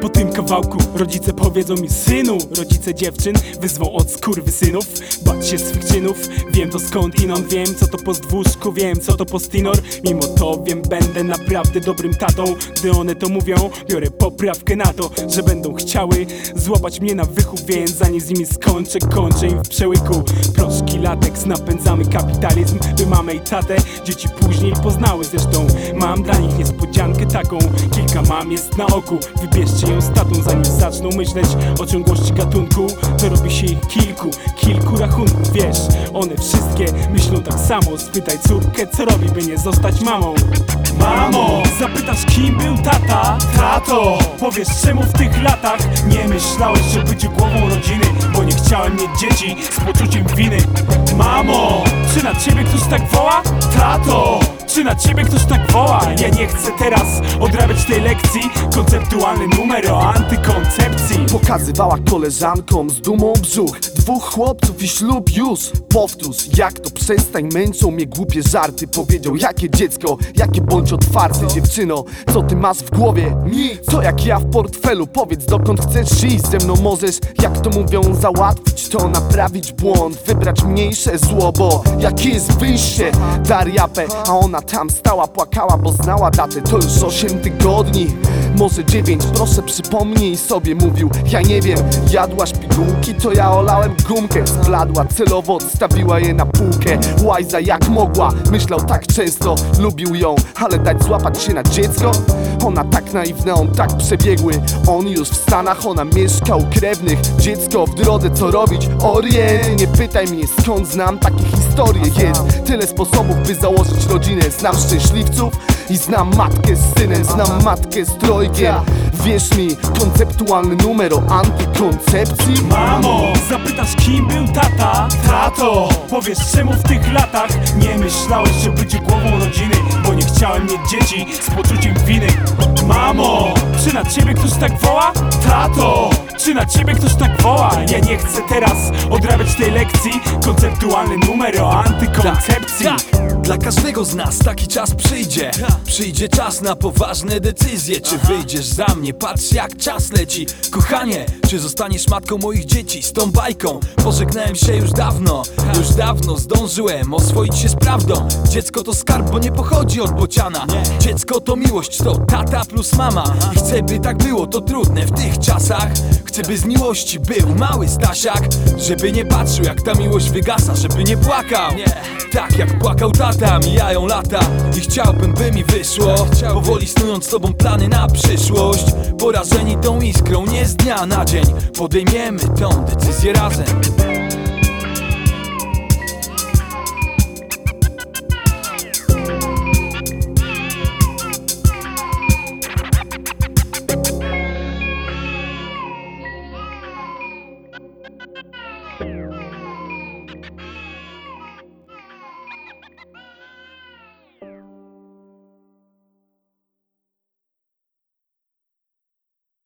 Po tym kawałku rodzice powiedzą mi: synu. Rodzice dziewczyn wyzwą od skurwysynów. Bać się swych czynów, wiem to skądinąd. Wiem co to pozdwóżku, wiem co to postinor. Mimo to wiem, będę naprawdę dobrym tatą. Gdy one to mówią, biorę poprawkę na to, że będą chciały złapać mnie na wychów. Więc zanim z nimi skończę, kończę im w przełyku. Proszki, lateks, napędzamy kapitalizm, by mamę i tatę dzieci później poznały. Zresztą mam dla nich niespodziankę taką. Kilka mam jest na oku, wybierzcie ją z tatą. Zanim zaczną myśleć o ciągłości gatunku, to robi się ich kilku rachunków. Wiesz, one wszystkie myślą tak samo. Spytaj córkę, co robi, by nie zostać mamą. Mamo, zapytasz, kim był tata? Tato, powiesz, czemu w tych latach nie myślałeś o byciu głową rodziny? Bo nie chciałem mieć dzieci z poczuciem winy. Mamo, czy na ciebie ktoś tak woła? Tato, czy na ciebie ktoś tak woła? Ja nie chcę teraz odrabiać tej lekcji. Konceptualny numer o antykoncepcji. Pokazywała koleżankom z dumą brzuch. Dwóch chłopców i ślub już. Powtórz, jak to przestań, męczą mnie głupie żarty. Powiedział, jakie dziecko, jakie bądź otwarte. Dziewczyno, co ty masz w głowie? Nic. To jak ja w portfelu, powiedz dokąd chcesz iść. Ze mną możesz, jak to mówią, załatwić to, naprawić błąd, wybrać mniejsze zło. Bo jakie jest wyjście? Dar japę, a ona tam stała, płakała, bo znała datę. To już 8 tygodni, może 9, proszę przypomnij sobie. Mówił, ja nie wiem, jadłaś pigułki, to ja olałem gumkę. Zbladła, celowo odstawiła je na półkę. Łajza jak mogła, myślał tak często. Lubił ją, ale dać złapać się na dziecko? Ona tak naiwna, on tak przebiegły. On już w Stanach, ona mieszka u krewnych. Dziecko w drodze, co robić? Orient. Nie pytaj mnie, skąd znam takie historie. Jest tyle sposobów, by założyć rodzinę. Znam szczęśliwców i znam matkę z synem. Znam matkę z trojgiem. Wierz mi, konceptualny numer o antykoncepcji. Mamo, zapytasz, kim był tata? Tato, powiesz, czemu w tych latach nie myślałeś o byciu głową rodziny? Bo nie chciałem mieć dzieci z poczuciem winy. Mamo, czy na ciebie ktoś tak woła? Tato, czy na ciebie ktoś tak woła? Ja nie chcę teraz odrabiać tej lekcji. Konceptualny numer o antykoncepcji. Dla każdego z nas taki czas przyjdzie. Przyjdzie czas na poważne decyzje. Czy wyjdziesz za mnie? Patrz jak czas leci. Kochanie, czy zostaniesz matką moich dzieci? Z tą bajką pożegnałem się już dawno. Już dawno zdążyłem oswoić się z prawdą. Dziecko to skarb, bo nie pochodzi od bociana. Dziecko to miłość, to tata plus mama. I chcę, by tak było, to trudne w tych czasach. Chcę, by z miłości był mały Stasiak. Żeby nie patrzył jak ta miłość wygasa. Żeby nie płakał, tak jak płakał tata. Mijają lata i chciałbym, by mi wyszło. Powoli snując z tobą plany na przyszłość. Porażeni tą iskrą, nie z dnia na dzień podejmiemy tą decyzję razem.